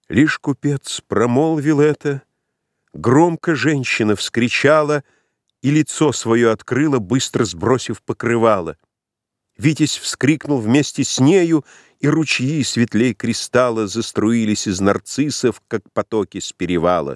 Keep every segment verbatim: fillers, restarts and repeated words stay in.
Лишь купец промолвил это, громко женщина вскричала и лицо свое открыла, быстро сбросив покрывало. Витязь вскрикнул вместе с нею, и ручьи светлей кристалла заструились из нарциссов, как потоки с перевала.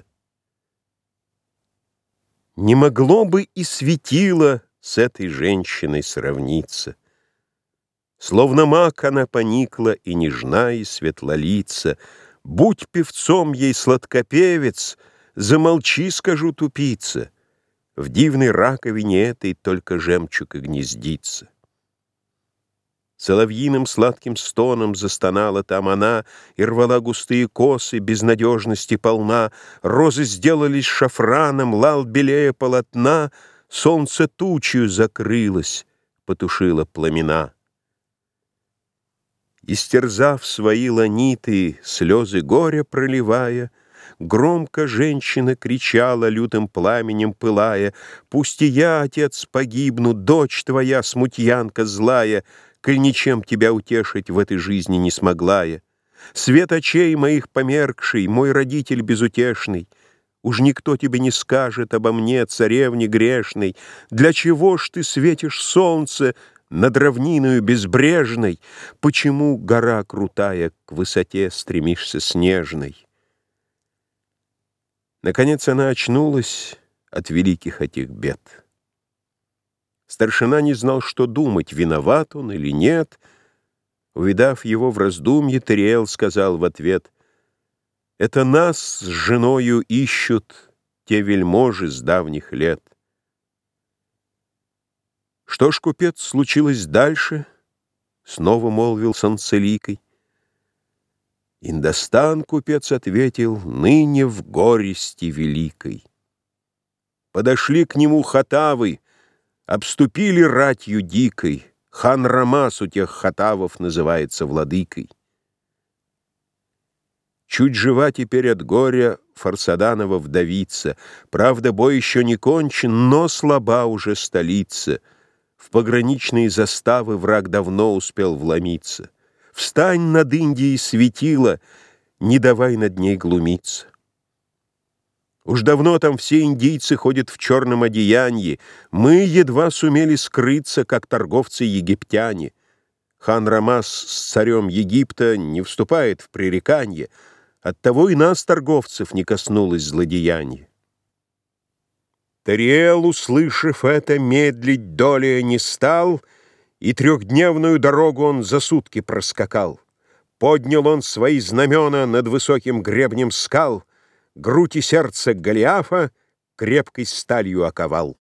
Не могло бы и светило с этой женщиной сравниться. Словно мак она поникла, и нежна, и светлолица. Будь певцом ей сладкопевец, замолчи, скажу, тупица. В дивной раковине этой только жемчуг и гнездится. Соловьиным сладким стоном застонала там она и рвала густые косы, безнадежности полна. Розы сделались шафраном, лал белее полотна, солнце тучью закрылось, потушило пламена. Истерзав свои ланиты, слезы горя проливая, громко женщина кричала, лютым пламенем пылая: «Пусть и я, отец, погибну, дочь твоя, смутьянка злая, коль ничем тебя утешить в этой жизни не смогла я. Свет очей моих померкший, мой родитель безутешный, уж никто тебе не скажет обо мне, царевне грешной. Для чего ж ты светишь солнце над равниною безбрежной? Почему, гора крутая, к высоте стремишься снежной?» Наконец она очнулась от великих этих бед. Старшина не знал, что думать, виноват он или нет. Увидав его в раздумье, Тариэл сказал в ответ: «Это нас с женою ищут те вельможи с давних лет». «Что ж, купец, случилось дальше?» — снова молвил Санцеликой. «Индостан, — купец ответил, — ныне в горести великой. Подошли к нему хатавы, обступили ратью дикой. Хан Рамас у тех хатавов называется владыкой. Чуть жива теперь от горя Фарсаданова вдовица. Правда, бой еще не кончен, но слаба уже столица. В пограничные заставы враг давно успел вломиться. Встань над Индией светило, не давай над ней глумиться. Уж давно там все индийцы ходят в черном одеянии. Мы едва сумели скрыться, как торговцы-египтяне. Хан Рамас с царем Египта не вступает в пререканье. Оттого и нас, торговцев, не коснулось злодеяние». Тариэл, услышав это, медлить долее не стал, и трехдневную дорогу он за сутки проскакал. Поднял он свои знамена над высоким гребнем скал, грудь и сердце Голиафа крепкой сталью оковал.